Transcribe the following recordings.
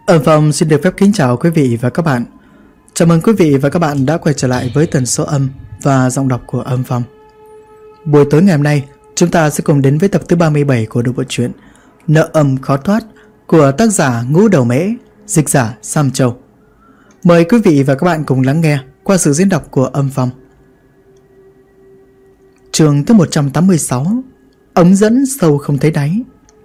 Âm Phong xin được phép kính chào quý vị và các bạn. Chào mừng quý vị và các bạn đã quay trở lại với tần số âm và giọng đọc của Âm Phong. Buổi tối ngày hôm nay, chúng ta sẽ cùng đến với tập thứ 37 của bộ truyện Nợ Âm Khó Thoát của tác giả Ngũ Đầu Mễ, dịch giả Sam Châu. Mời quý vị và các bạn cùng lắng nghe qua sự diễn đọc của Âm Phong. Chương thứ 186: Ống dẫn sâu không thấy đáy.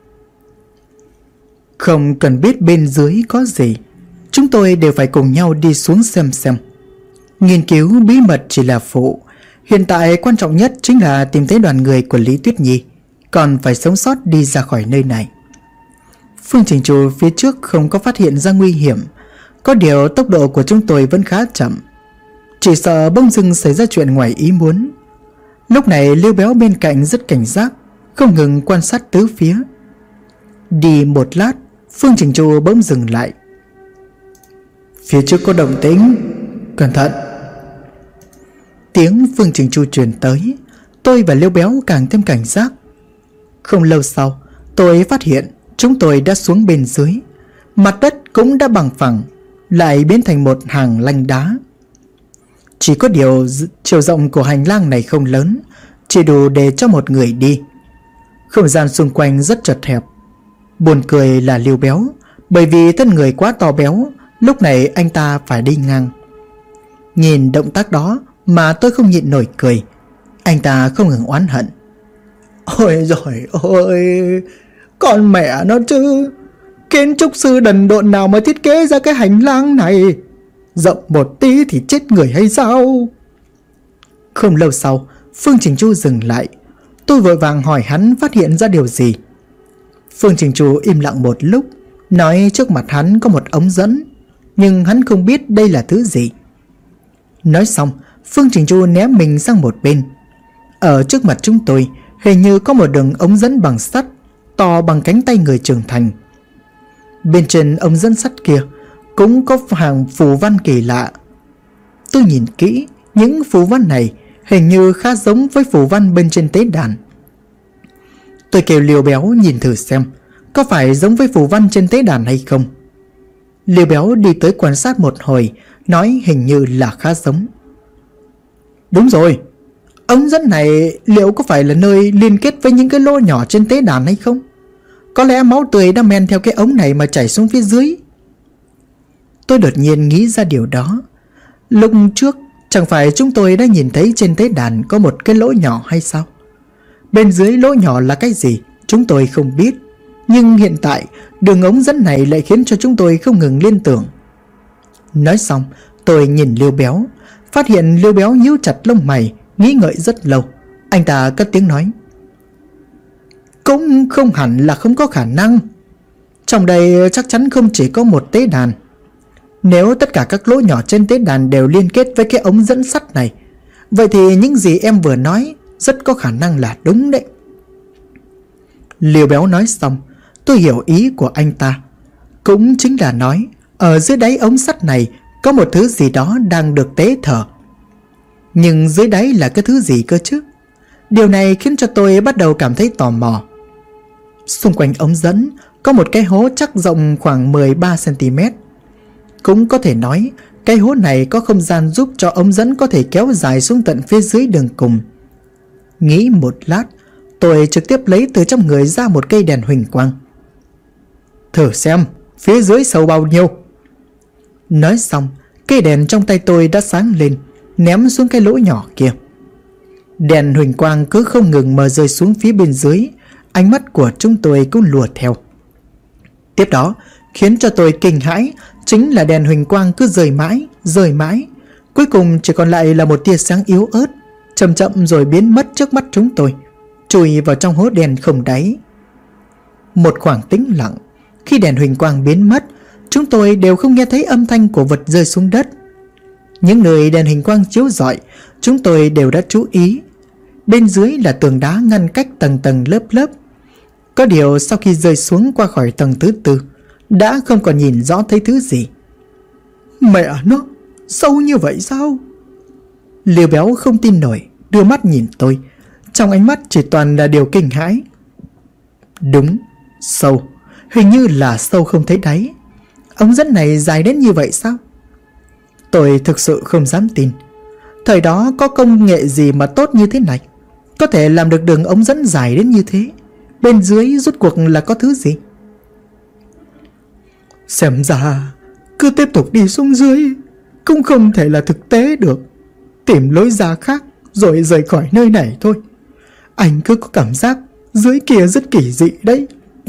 Không cần biết bên dưới có gì, chúng tôi đều phải cùng nhau đi xuống xem. Nghiên cứu bí mật chỉ là phụ, hiện tại quan trọng nhất chính là tìm thấy đoàn người của Lý Tuyết Nhi, còn phải sống sót đi ra khỏi nơi này. Phương trình trù phía trước không có phát hiện ra nguy hiểm, có điều tốc độ của chúng tôi vẫn khá chậm, chỉ sợ bỗng dưng xảy ra chuyện ngoài ý muốn. Lúc này Liêu Béo bên cạnh rất cảnh giác, không ngừng quan sát tứ phía. Đi một lát, Phương Trình Chu bỗng dừng lại. Phía trước có động tĩnh, cẩn thận. Tiếng Phương Trình Chu truyền tới, tôi và Liêu Béo càng thêm cảnh giác. Không lâu sau, tôi phát hiện chúng tôi đã xuống bên dưới, mặt đất cũng đã bằng phẳng, lại biến thành một hàng lanh đá. Chỉ có điều chiều rộng của hành lang này không lớn, chỉ đủ để cho một người đi. Không gian xung quanh rất chật hẹp. Buồn cười là Liêu Béo, bởi vì thân người quá to béo, lúc này anh ta phải đi ngang. Nhìn động tác đó mà tôi không nhịn nổi cười. Anh ta không ngừng oán hận. Ôi giời ơi, con mẹ nó chứ, kiến trúc sư đần độn nào mà thiết kế ra cái hành lang này, rộng một tí thì chết người hay sao? Không lâu sau, Phương Trình Chu dừng lại. Tôi vội vàng hỏi hắn phát hiện ra điều gì. Phương Trình Chu im lặng một lúc, nói trước mặt hắn có một ống dẫn, nhưng hắn không biết đây là thứ gì. Nói xong, Phương Trình Chu ném mình sang một bên. Ở trước mặt chúng tôi hình như có một đường ống dẫn bằng sắt, to bằng cánh tay người trưởng thành. Bên trên ống dẫn sắt kia cũng có hàng phù văn kỳ lạ. Tôi nhìn kỹ, những phù văn này hình như khá giống với phù văn bên trên tế đàn. Tôi kêu Liêu Béo nhìn thử xem có phải giống với phù văn trên tế đàn hay không. Liêu Béo đi tới quan sát một hồi, nói hình như là khá giống. Đúng rồi, ống dẫn này liệu có phải là nơi liên kết với những cái lỗ nhỏ trên tế đàn hay không? Có lẽ máu tươi đã men theo cái ống này mà chảy xuống phía dưới. Tôi đột nhiên nghĩ ra điều đó. Lúc trước chẳng phải chúng tôi đã nhìn thấy trên tế đàn có một cái lỗ nhỏ hay sao? Bên dưới lỗ nhỏ là cái gì chúng tôi không biết, nhưng hiện tại đường ống dẫn này lại khiến cho chúng tôi không ngừng liên tưởng. Nói xong, tôi nhìn Liêu Béo, phát hiện Liêu Béo nhíu chặt lông mày, nghĩ ngợi rất lâu. Anh ta cất tiếng nói: cũng không hẳn là không có khả năng. Trong đây chắc chắn không chỉ có một tế đàn. Nếu tất cả các lỗ nhỏ trên tế đàn đều liên kết với cái ống dẫn sắt này, vậy thì những gì em vừa nói rất có khả năng là đúng đấy. Liêu Béo nói xong, tôi hiểu ý của anh ta. Cũng chính là nói ở dưới đáy ống sắt này có một thứ gì đó đang được tế thờ. Nhưng dưới đáy là cái thứ gì cơ chứ? Điều này khiến cho tôi bắt đầu cảm thấy tò mò. Xung quanh ống dẫn có một cái hố chắc rộng khoảng 13cm. Cũng có thể nói cái hố này có không gian giúp cho ống dẫn có thể kéo dài xuống tận phía dưới đường cùng. Nghĩ một lát, tôi trực tiếp lấy từ trong người ra một cây đèn huỳnh quang. Thử xem phía dưới sâu bao nhiêu. Nói xong, cây đèn trong tay tôi đã sáng lên, ném xuống cái lỗ nhỏ kia. Đèn huỳnh quang cứ không ngừng mờ rơi xuống phía bên dưới, ánh mắt của chúng tôi cũng lùa theo. Tiếp đó, khiến cho tôi kinh hãi chính là đèn huỳnh quang cứ rơi mãi, cuối cùng chỉ còn lại là một tia sáng yếu ớt, chậm chậm rồi biến mất trước mắt chúng tôi, chui vào trong hố đèn không đáy. Một khoảng tĩnh lặng. Khi đèn huỳnh quang biến mất, chúng tôi đều không nghe thấy âm thanh của vật rơi xuống đất. Những nơi đèn huỳnh quang chiếu rọi, chúng tôi đều đã chú ý. Bên dưới là tường đá ngăn cách tầng tầng lớp lớp. Có điều sau khi rơi xuống qua khỏi tầng thứ tư, đã không còn nhìn rõ thấy thứ gì. Mẹ nó, sâu như vậy sao? Liêu Béo không tin nổi, đưa mắt nhìn tôi, trong ánh mắt chỉ toàn là điều kinh hãi. Đúng, sâu, hình như là sâu không thấy đáy. Ống dẫn này dài đến như vậy sao? Tôi thực sự không dám tin. Thời đó có công nghệ gì mà tốt như thế này, có thể làm được đường ống dẫn dài đến như thế? Bên dưới rốt cuộc là có thứ gì? Xem ra cứ tiếp tục đi xuống dưới cũng không thể là thực tế được. Tìm lối ra khác rồi rời khỏi nơi này thôi. Anh cứ có cảm giác dưới kia rất kỳ dị đấy.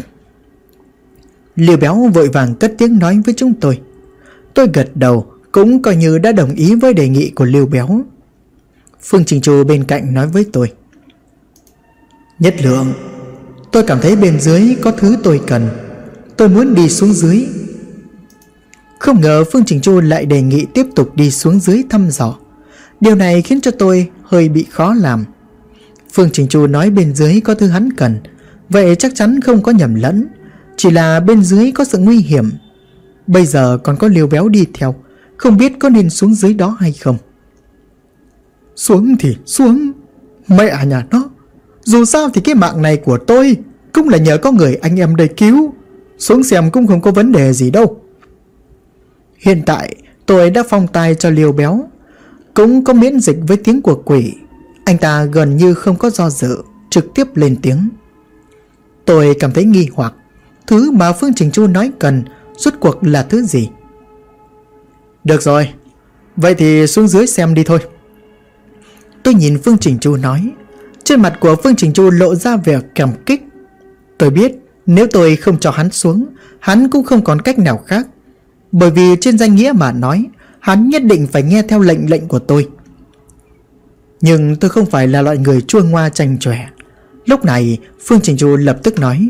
Liêu Béo vội vàng cất tiếng nói với chúng tôi. Tôi gật đầu, cũng coi như đã đồng ý với đề nghị của Liêu Béo. Phương Trình Chu bên cạnh nói với tôi. Nhất Lượng, tôi cảm thấy bên dưới có thứ tôi cần. Tôi muốn đi xuống dưới. Không ngờ Phương Trình Chu lại đề nghị tiếp tục đi xuống dưới thăm dò. Điều này khiến cho tôi hơi bị khó làm. Phương Trình Chu nói bên dưới có thứ hắn cần, vậy chắc chắn không có nhầm lẫn. Chỉ là bên dưới có sự nguy hiểm. Bây giờ còn có Liêu Béo đi theo, không biết có nên xuống dưới đó hay không. Xuống thì xuống, mẹ nhà nó. Dù sao thì cái mạng này của tôi cũng là nhờ có người anh em đây cứu. Xuống xem cũng không có vấn đề gì đâu. Hiện tại tôi đã phong tai cho Liêu Béo, cũng có miễn dịch với tiếng của quỷ. Anh ta gần như không có do dự, trực tiếp lên tiếng. Tôi cảm thấy nghi hoặc, thứ mà Phương Trình Chu nói cần rốt cuộc là thứ gì? Được rồi, vậy thì xuống dưới xem đi thôi. Tôi nhìn Phương Trình Chu nói. Trên mặt của Phương Trình Chu lộ ra vẻ cảm kích. Tôi biết nếu tôi không cho hắn xuống, hắn cũng không còn cách nào khác. Bởi vì trên danh nghĩa mà nói, hắn nhất định phải nghe theo lệnh của tôi. Nhưng tôi không phải là loại người chua ngoa chanh chọe. Lúc này Phương Trình Chu lập tức nói.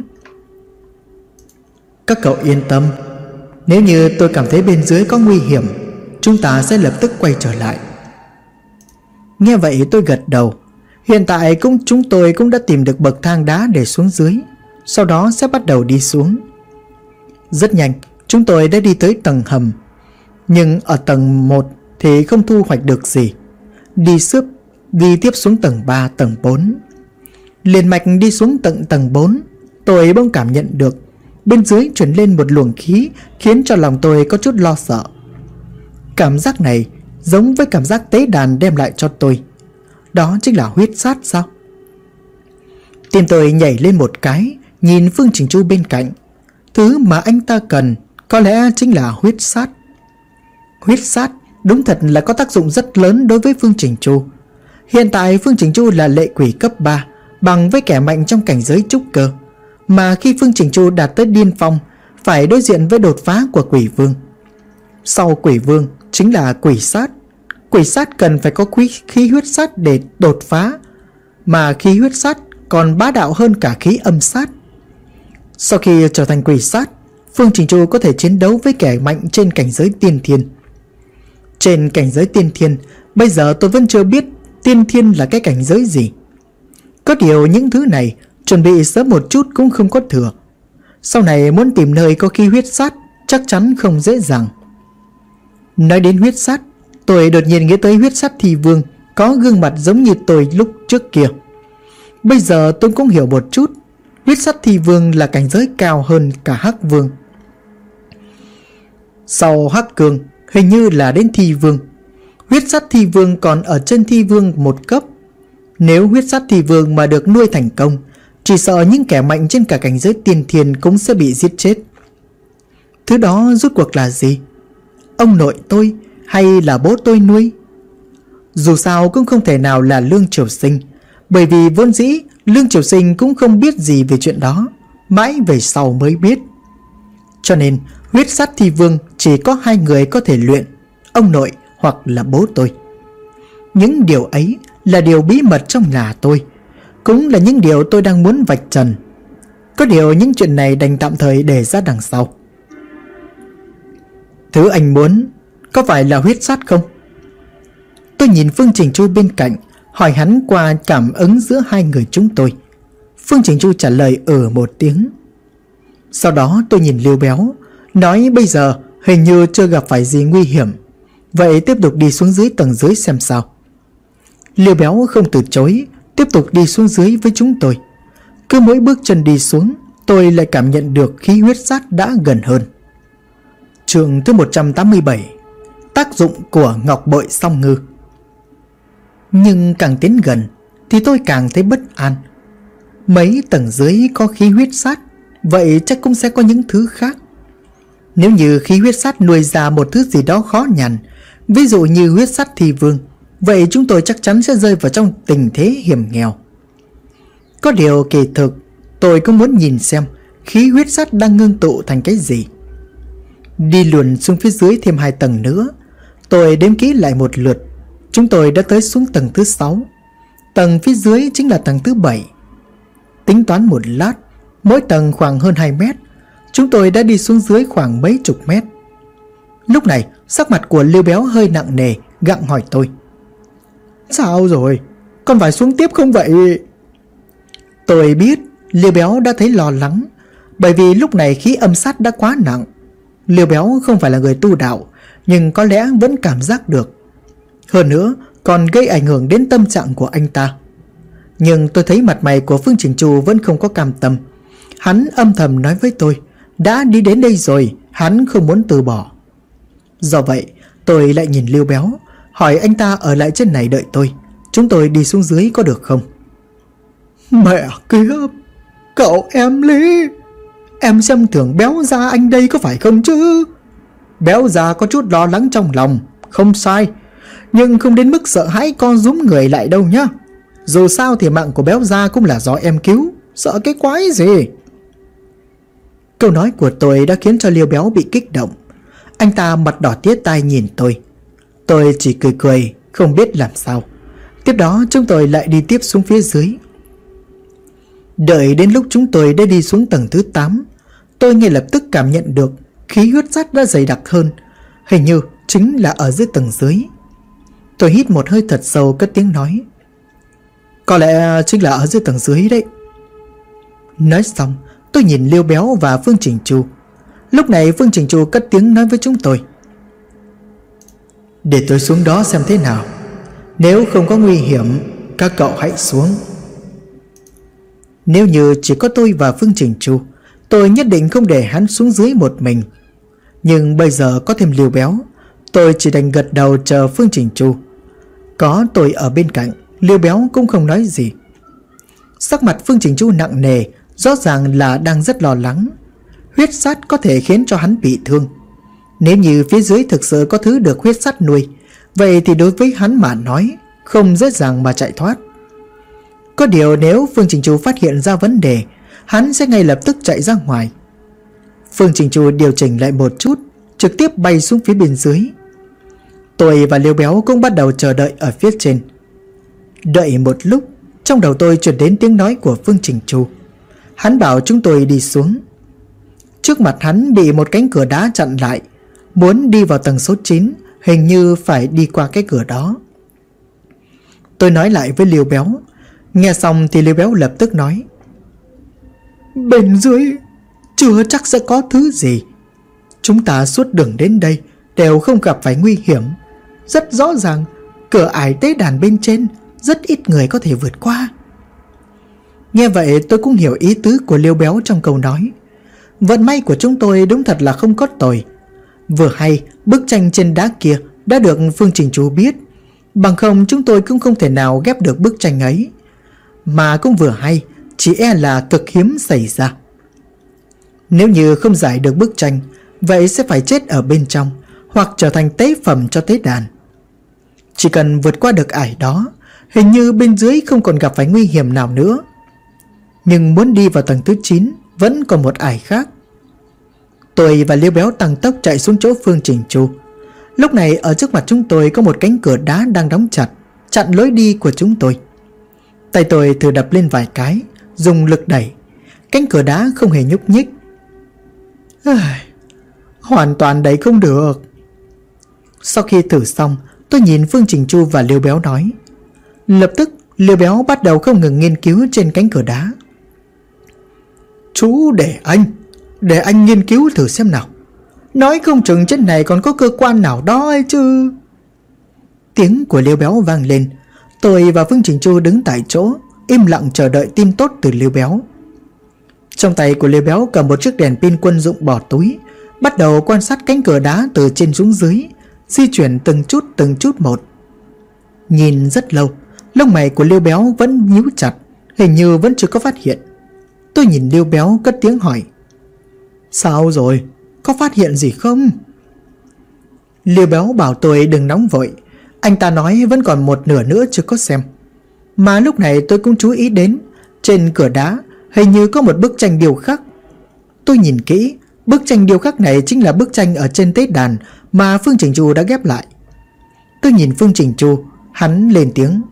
Các cậu yên tâm, nếu như tôi cảm thấy bên dưới có nguy hiểm, chúng ta sẽ lập tức quay trở lại. Nghe vậy tôi gật đầu. Hiện tại chúng tôi cũng đã tìm được bậc thang đá để xuống dưới, sau đó sẽ bắt đầu đi xuống. Rất nhanh chúng tôi đã đi tới tầng hầm. Nhưng ở tầng 1 thì không thu hoạch được gì. Đi tiếp xuống tầng 3, tầng 4. Liền mạch đi xuống tầng 4, tôi bỗng cảm nhận được bên dưới truyền lên một luồng khí, khiến cho lòng tôi có chút lo sợ. Cảm giác này giống với cảm giác tế đàn đem lại cho tôi. Đó chính là huyết sát sao? Tim tôi nhảy lên một cái, nhìn Phương Trình Chu bên cạnh. Thứ mà anh ta cần có lẽ chính là huyết sát. Huyết sát đúng thật là có tác dụng rất lớn đối với Phương Trình Chu. Hiện tại Phương Trình Chu là lệ quỷ cấp 3, bằng với kẻ mạnh trong cảnh giới trúc cơ. Mà khi Phương Trình Chu đạt tới điên phong, phải đối diện với đột phá của quỷ vương. Sau quỷ vương chính là quỷ sát. Quỷ sát cần phải có khí huyết sát để đột phá, mà khí huyết sát còn bá đạo hơn cả khí âm sát. Sau khi trở thành quỷ sát, Phương Trình Chu có thể chiến đấu với kẻ mạnh trên cảnh giới tiên thiên. Trên cảnh giới tiên thiên, bây giờ tôi vẫn chưa biết tiên thiên là cái cảnh giới gì. Có điều những thứ này chuẩn bị sớm một chút cũng không có thừa. Sau này muốn tìm nơi có khí huyết sát chắc chắn không dễ dàng. Nói đến huyết sát, tôi đột nhiên nghĩ tới huyết sát thi vương có gương mặt giống như tôi lúc trước kia. Bây giờ tôi cũng hiểu một chút, huyết sát thi vương là cảnh giới cao hơn cả hắc vương. Sau hắc cường hình như là đến thi vương. Huyết sát thi vương còn ở trên thi vương một cấp. Nếu huyết sát thi vương mà được nuôi thành công, chỉ sợ những kẻ mạnh trên cả cảnh giới tiên thiên cũng sẽ bị giết chết. Thứ đó rốt cuộc là gì? Ông nội tôi hay là bố tôi nuôi? Dù sao cũng không thể nào là Lương Triều Sinh, bởi vì vốn dĩ Lương Triều Sinh cũng không biết gì về chuyện đó, mãi về sau mới biết. Cho nên huyết sát thi vương chỉ có hai người có thể luyện, ông nội hoặc là bố tôi. Những điều ấy là điều bí mật trong nhà tôi, cũng là những điều tôi đang muốn vạch trần. Có điều những chuyện này đành tạm thời để ra đằng sau. Thứ anh muốn có phải là huyết sát không? Tôi nhìn Phương Trình Chu bên cạnh, hỏi hắn qua cảm ứng giữa hai người chúng tôi. Phương Trình Chu trả lời một tiếng. Sau đó tôi nhìn Liêu Béo, nói bây giờ hình như chưa gặp phải gì nguy hiểm, vậy tiếp tục đi xuống dưới tầng dưới xem sao. Liêu Béo không từ chối, tiếp tục đi xuống dưới với chúng tôi. Cứ mỗi bước chân đi xuống, tôi lại cảm nhận được khí huyết sát đã gần hơn. Chương thứ 187. Tác dụng của ngọc bội song ngư. Nhưng càng tiến gần thì tôi càng thấy bất an. Mấy tầng dưới có khí huyết sát, vậy chắc cũng sẽ có những thứ khác. Nếu như khí huyết sát nuôi ra một thứ gì đó khó nhằn, ví dụ như huyết sát thi vương, vậy chúng tôi chắc chắn sẽ rơi vào trong tình thế hiểm nghèo. Có điều kỳ thực tôi cũng muốn nhìn xem khí huyết sát đang ngưng tụ thành cái gì. Đi luồn xuống phía dưới thêm 2 tầng nữa. Tôi đếm kỹ lại một lượt. Chúng tôi đã tới xuống tầng thứ 6. Tầng phía dưới chính là tầng thứ 7. Tính toán một lát, mỗi tầng khoảng hơn 2 mét. Chúng tôi đã đi xuống dưới khoảng mấy chục mét. Lúc này sắc mặt của Liêu Béo hơi nặng nề, gặng hỏi tôi: "Sao rồi? Còn phải xuống tiếp không vậy?" Tôi biết Liêu Béo đã thấy lo lắng, bởi vì lúc này khí âm sát đã quá nặng. Liêu Béo không phải là người tu đạo, nhưng có lẽ vẫn cảm giác được. Hơn nữa còn gây ảnh hưởng đến tâm trạng của anh ta. Nhưng tôi thấy mặt mày của Phương Trình Chu vẫn không có cam tâm. Hắn âm thầm nói với tôi, đã đi đến đây rồi, hắn không muốn từ bỏ. Do vậy tôi lại nhìn Liêu Béo, hỏi anh ta ở lại trên này đợi tôi. Chúng tôi đi xuống dưới có được không? Mẹ kiếp, cậu em Lý, em xem thường Béo Gia anh đây có phải không chứ? Béo Gia có chút lo lắng trong lòng, không sai, nhưng không đến mức sợ hãi co rúm người lại đâu nhá. Dù sao thì mạng của Béo Gia cũng là do em cứu, sợ cái quái gì. Câu nói của tôi đã khiến cho Liêu Béo bị kích động. Anh ta mặt đỏ tía tai nhìn tôi. Tôi chỉ cười cười, không biết làm sao. Tiếp đó chúng tôi lại đi tiếp xuống phía dưới. Đợi đến lúc chúng tôi đã đi xuống tầng thứ 8, tôi ngay lập tức cảm nhận được khí huyết sát đã dày đặc hơn. Hình như chính là ở dưới tầng dưới. Tôi hít một hơi thật sâu, cất tiếng nói: "Có lẽ chính là ở dưới tầng dưới đấy." Nói xong tôi nhìn Liêu Béo và Phương Trình Chu. Lúc này Phương Trình Chu cất tiếng nói với chúng tôi: "Để tôi xuống đó xem thế nào. Nếu không có nguy hiểm, các cậu hãy xuống." Nếu như chỉ có tôi và Phương Trình Chu, tôi nhất định không để hắn xuống dưới một mình. Nhưng bây giờ có thêm Liêu Béo, tôi chỉ đành gật đầu chờ Phương Trình Chu. Có tôi ở bên cạnh, Liêu Béo cũng không nói gì. Sắc mặt Phương Trình Chu nặng nề, rõ ràng là đang rất lo lắng. Huyết sát có thể khiến cho hắn bị thương. Nếu như phía dưới thực sự có thứ được huyết sát nuôi, vậy thì đối với hắn mà nói, không dễ dàng mà chạy thoát. Có điều nếu Phương Trình Chu phát hiện ra vấn đề, hắn sẽ ngay lập tức chạy ra ngoài. Phương Trình Chu điều chỉnh lại một chút, trực tiếp bay xuống phía bên dưới. Tôi và Liêu Béo cũng bắt đầu chờ đợi ở phía trên. Đợi một lúc, trong đầu tôi truyền đến tiếng nói của Phương Trình Chu. Hắn bảo chúng tôi đi xuống. Trước mặt hắn bị một cánh cửa đá chặn lại. Muốn đi vào tầng số 9, hình như phải đi qua cái cửa đó. Tôi nói lại với Liêu Béo. Nghe xong thì Liêu Béo lập tức nói: "Bên dưới chưa chắc sẽ có thứ gì. Chúng ta suốt đường đến đây đều không gặp phải nguy hiểm. Rất rõ ràng cửa ải tế đàn bên trên rất ít người có thể vượt qua." Nghe vậy tôi cũng hiểu ý tứ của Liêu Béo trong câu nói. Vận may của chúng tôi đúng thật là không có tồi. Vừa hay bức tranh trên đá kia đã được Phương Trình Chu biết, bằng không chúng tôi cũng không thể nào ghép được bức tranh ấy. Mà cũng vừa hay, chỉ e là cực hiếm xảy ra. Nếu như không giải được bức tranh, vậy sẽ phải chết ở bên trong, hoặc trở thành tế phẩm cho tế đàn. Chỉ cần vượt qua được ải đó, hình như bên dưới không còn gặp phải nguy hiểm nào nữa. Nhưng muốn đi vào tầng thứ 9 vẫn còn một ải khác. Tôi và Liêu Béo tăng tốc chạy xuống chỗ Phương Trình Chu. Lúc này ở trước mặt chúng tôi có một cánh cửa đá đang đóng chặt, chặn lối đi của chúng tôi. Tay tôi thử đập lên vài cái, dùng lực đẩy. Cánh cửa đá không hề nhúc nhích. Hoàn toàn đẩy không được. Sau khi thử xong, tôi nhìn Phương Trình Chu và Liêu Béo nói. Lập tức Liêu Béo bắt đầu không ngừng nghiên cứu trên cánh cửa đá. "Chú để anh nghiên cứu thử xem nào. Nói không chừng trên này còn có cơ quan nào đó ấy chứ." Tiếng của Liêu Béo vang lên. Tôi và Phương Trình Chu đứng tại chỗ, im lặng chờ đợi tin tốt từ Liêu Béo. Trong tay của Liêu Béo cầm một chiếc đèn pin quân dụng bỏ túi, bắt đầu quan sát cánh cửa đá từ trên xuống dưới, di chuyển từng chút một. Nhìn rất lâu, lông mày của Liêu Béo vẫn nhíu chặt, hình như vẫn chưa có phát hiện. Tôi nhìn Liêu Béo cất tiếng hỏi: Sao rồi? Có phát hiện gì không? Liêu Béo bảo tôi đừng nóng vội. Anh ta nói vẫn còn một nửa nữa chưa có xem. Mà lúc này tôi cũng chú ý đến trên cửa đá hình như có một bức tranh điêu khắc. Tôi nhìn kỹ, bức tranh điêu khắc này chính là bức tranh ở trên tế đàn mà Phương Trình Chu đã ghép lại. Tôi nhìn Phương Trình Chu, hắn lên tiếng: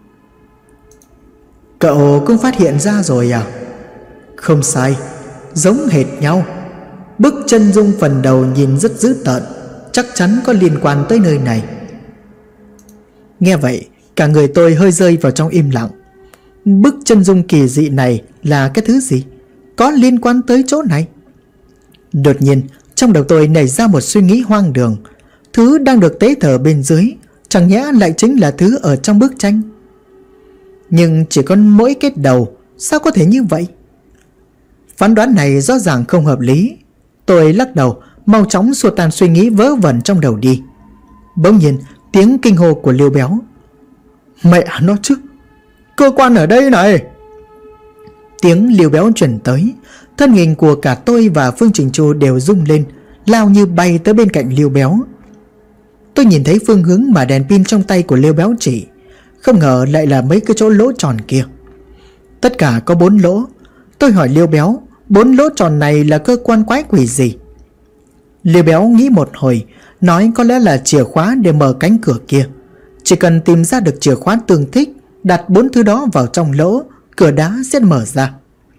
Cậu cũng phát hiện ra rồi à? Không sai, giống hệt nhau. Bức chân dung phần đầu nhìn rất dữ tợn, chắc chắn có liên quan tới nơi này. Nghe vậy, cả người tôi hơi rơi vào trong im lặng. Bức chân dung kỳ dị này là cái thứ gì? Có liên quan tới chỗ này? Đột nhiên, trong đầu tôi nảy ra một suy nghĩ hoang đường. Thứ đang được tế thờ bên dưới chẳng nhẽ lại chính là thứ ở trong bức tranh? Nhưng chỉ có mỗi cái đầu, sao có thể như vậy? Phán đoán này rõ ràng không hợp lý. Tôi lắc đầu, mau chóng xua tan suy nghĩ vớ vẩn trong đầu đi. Bỗng nhiên, tiếng kinh hô của Liêu Béo: Mẹ nó chứ, cơ quan ở đây này! Tiếng Liêu Béo truyền tới, thân hình của cả tôi và Phương Trình Chu đều rung lên, lao như bay tới bên cạnh Liêu Béo. Tôi nhìn thấy phương hướng mà đèn pin trong tay của Liêu Béo chỉ, không ngờ lại là mấy cái chỗ lỗ tròn kia. Tất cả có 4 lỗ. Tôi hỏi Liêu Béo, 4 lỗ tròn này là cơ quan quái quỷ gì? Liêu Béo nghĩ một hồi, nói có lẽ là chìa khóa để mở cánh cửa kia. Chỉ cần tìm ra được chìa khóa tương thích, đặt 4 thứ đó vào trong lỗ, cửa đá sẽ mở ra.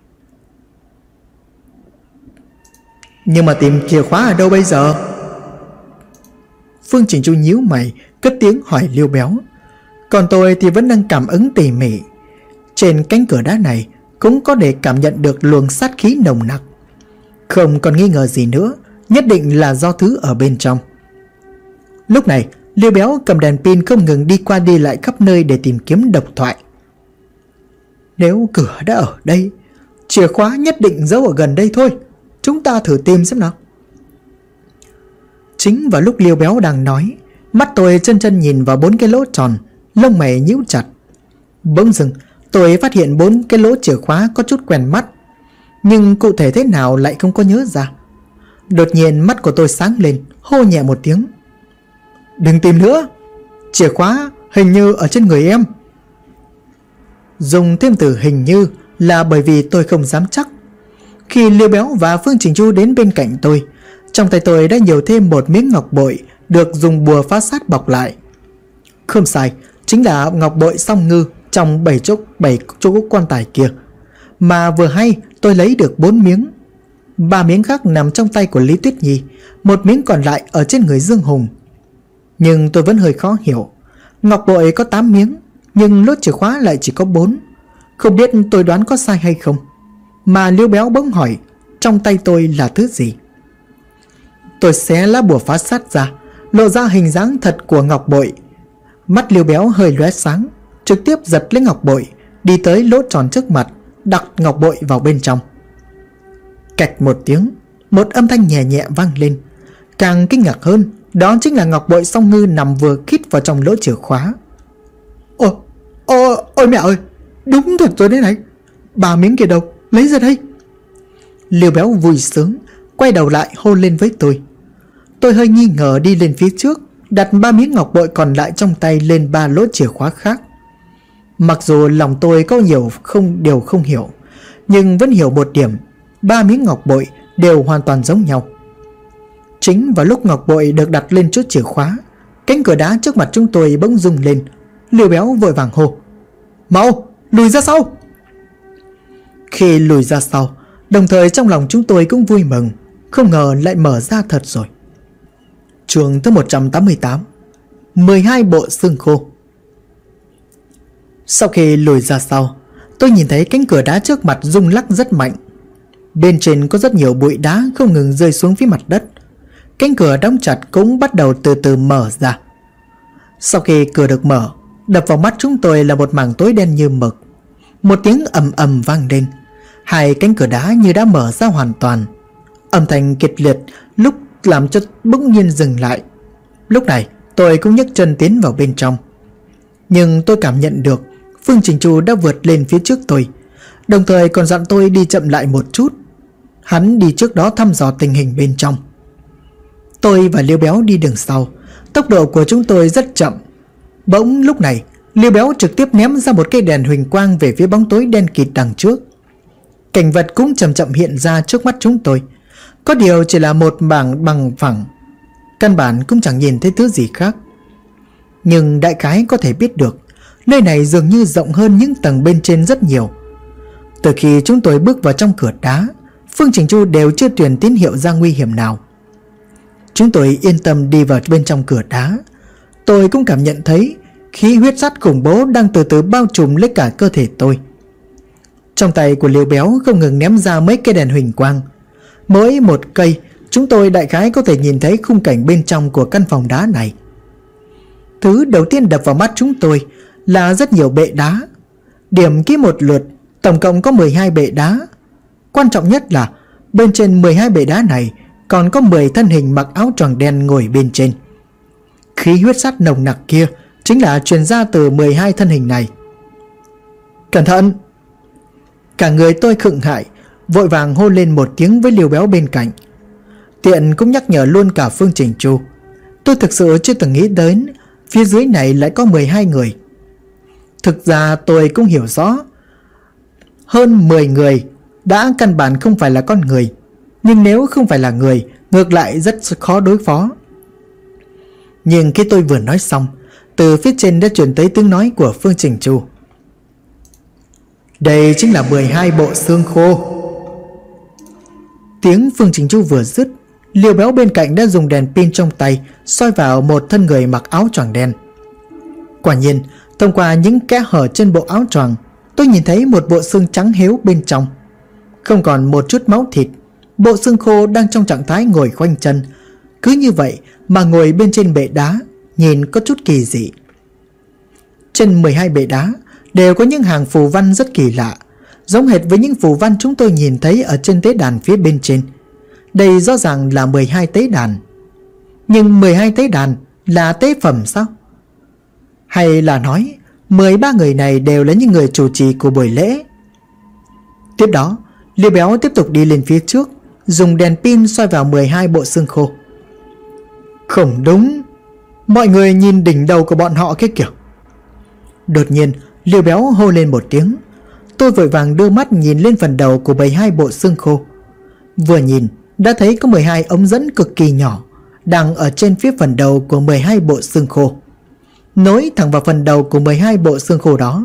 Nhưng mà tìm chìa khóa ở đâu bây giờ? Phương Trình Chu nhíu mày, cất tiếng hỏi Liêu Béo. Còn tôi thì vẫn đang cảm ứng tỉ mỉ. Trên cánh cửa đá này cũng có thể cảm nhận được luồng sát khí nồng nặc. Không còn nghi ngờ gì nữa, nhất định là do thứ ở bên trong. Lúc này, Liêu Béo cầm đèn pin không ngừng đi qua đi lại khắp nơi để tìm kiếm độc thoại. Nếu cửa đã ở đây, chìa khóa nhất định giấu ở gần đây thôi. Chúng ta thử tìm xem nào. Chính vào lúc Liêu Béo đang nói, mắt tôi chân nhìn vào 4 cái lỗ tròn, lông mày nhíu chặt. Bỗng dưng tôi phát hiện 4 cái lỗ chìa khóa có chút quen mắt, nhưng cụ thể thế nào lại không có nhớ ra. Đột nhiên mắt của tôi sáng lên, hô nhẹ một tiếng: Đừng tìm nữa, chìa khóa hình như ở trên người em. Dùng thêm từ hình như là bởi vì tôi không dám chắc. Khi Liêu Béo và Phương Trình Chu đến bên cạnh tôi, trong tay tôi đã nhiều thêm một miếng ngọc bội được dùng bùa phá sát bọc lại. Không sai, chính là ngọc bội song ngư trong 7 chỗ quan tài kia. Mà vừa hay tôi lấy được 4 miếng. 3 miếng khác nằm trong tay của Lý Tuyết Nhi, 1 miếng còn lại ở trên người Dương Hùng. Nhưng tôi vẫn hơi khó hiểu. Ngọc bội có 8 miếng, nhưng lốt chìa khóa lại chỉ có 4. Không biết tôi đoán có sai hay không. Mà Liêu Béo bỗng hỏi trong tay tôi là thứ gì. Tôi xé lá bùa phá sát ra, lộ ra hình dáng thật của ngọc bội. Mắt Liêu Béo hơi lóe sáng, trực tiếp giật lấy ngọc bội, đi tới lỗ tròn trước mặt, đặt ngọc bội vào bên trong. Cạch một tiếng, một âm thanh nhẹ nhẹ vang lên. Càng kinh ngạc hơn, đó chính là ngọc bội song ngư nằm vừa khít vào trong lỗ chìa khóa. Ôi mẹ ơi, đúng thật rồi đấy này. 3 miếng kia đâu, lấy ra đây. Liêu Béo vui sướng, quay đầu lại hôn lên với tôi. Tôi hơi nghi ngờ đi lên phía trước, đặt 3 miếng ngọc bội còn lại trong tay lên 3 lỗ chìa khóa khác. Mặc dù lòng tôi có nhiều điều không hiểu, nhưng vẫn hiểu một điểm: 3 miếng ngọc bội đều hoàn toàn giống nhau. Chính vào lúc ngọc bội được đặt lên chốt chìa khóa, cánh cửa đá trước mặt chúng tôi bỗng rung lên. Liêu Béo vội vàng hô: Mau, lùi ra sau! Khi lùi ra sau, đồng thời trong lòng chúng tôi cũng vui mừng, không ngờ lại mở ra thật rồi. Chương thứ 188: 12 bộ xương khô. Sau khi lùi ra sau, tôi nhìn thấy cánh cửa đá trước mặt rung lắc rất mạnh. Bên trên có rất nhiều bụi đá không ngừng rơi xuống phía mặt đất. Cánh cửa đóng chặt cũng bắt đầu từ từ mở ra. Sau khi cửa được mở, đập vào mắt chúng tôi là một mảng tối đen như mực. Một tiếng ầm ầm vang lên. 2 cánh cửa đá như đã mở ra hoàn toàn. Âm thanh kịch liệt lúc làm cho bỗng nhiên dừng lại. Lúc này tôi cũng nhấc chân tiến vào bên trong. Nhưng tôi cảm nhận được Phương Trình Chu đã vượt lên phía trước tôi, đồng thời còn dặn tôi đi chậm lại một chút. Hắn đi trước đó thăm dò tình hình bên trong. Tôi và Liêu Béo đi đường sau. Tốc độ của chúng tôi rất chậm. Bỗng lúc này Liêu Béo trực tiếp ném ra một cây đèn huỳnh quang về phía bóng tối đen kịt đằng trước. Cảnh vật cũng chậm chậm hiện ra trước mắt chúng tôi. Có điều chỉ là một mảng bằng phẳng, căn bản cũng chẳng nhìn thấy thứ gì khác. Nhưng đại khái có thể biết được nơi này dường như rộng hơn những tầng bên trên rất nhiều. Từ khi chúng tôi bước vào trong cửa đá, Phương Trình Chu đều chưa truyền tín hiệu ra nguy hiểm nào. Chúng tôi yên tâm đi vào bên trong cửa đá. Tôi cũng cảm nhận thấy khí huyết sắt khủng bố đang từ từ bao trùm lấy cả cơ thể tôi. Trong tay của Liêu Béo không ngừng ném ra mấy cây đèn huỳnh quang. Mỗi một cây, chúng tôi đại khái có thể nhìn thấy khung cảnh bên trong của căn phòng đá này. Thứ đầu tiên đập vào mắt chúng tôi là rất nhiều bệ đá. Điểm kỹ một lượt, tổng cộng có 12 bệ đá. Quan trọng nhất là bên trên 12 bệ đá này còn có 10 thân hình mặc áo choàng đen ngồi bên trên. Khí huyết sắt nồng nặc kia chính là truyền ra từ 12 thân hình này. Cẩn thận! Cả người tôi khựng hại, vội vàng hô lên một tiếng với Liêu Béo bên cạnh. Tiện cũng nhắc nhở luôn cả Phương Trình Chu. Tôi thực sự chưa từng nghĩ đến phía dưới này lại có 12 người. Thực ra tôi cũng hiểu rõ, hơn 10 người đã căn bản không phải là con người. Nhưng nếu không phải là người, ngược lại rất khó đối phó. Nhưng khi tôi vừa nói xong, từ phía trên đã truyền tới tiếng nói của Phương Trình Chu. Đây chính là 12 bộ xương khô. Tiếng Phương Trình Chu vừa dứt, Liêu Béo bên cạnh đã dùng đèn pin trong tay soi vào một thân người mặc áo choàng đen. Quả nhiên, thông qua những kẽ hở trên bộ áo choàng, tôi nhìn thấy một bộ xương trắng héo bên trong, không còn một chút máu thịt. Bộ xương khô đang trong trạng thái ngồi khoanh chân, cứ như vậy mà ngồi bên trên bệ đá, nhìn có chút kỳ dị. Trên 12 bệ đá đều có những hàng phù văn rất kỳ lạ, giống hệt với những phù văn chúng tôi nhìn thấy ở trên tế đàn phía bên trên. Đây rõ ràng là 12 tế đàn. Nhưng 12 tế đàn là tế phẩm sao? Hay là nói 13 người này đều là những người chủ trì của buổi lễ? Tiếp đó, Liêu Béo tiếp tục đi lên phía trước, dùng đèn pin soi vào 12 bộ xương khô. Không đúng, mọi người nhìn đỉnh đầu của bọn họ kia kìa. Đột nhiên Liêu Béo hô lên một tiếng. Tôi vội vàng đưa mắt nhìn lên phần đầu của 12 bộ xương khô. Vừa nhìn đã thấy có 12 ống dẫn cực kỳ nhỏ đang ở trên phía phần đầu của 12 bộ xương khô, nối thẳng vào phần đầu của 12 bộ xương khô đó.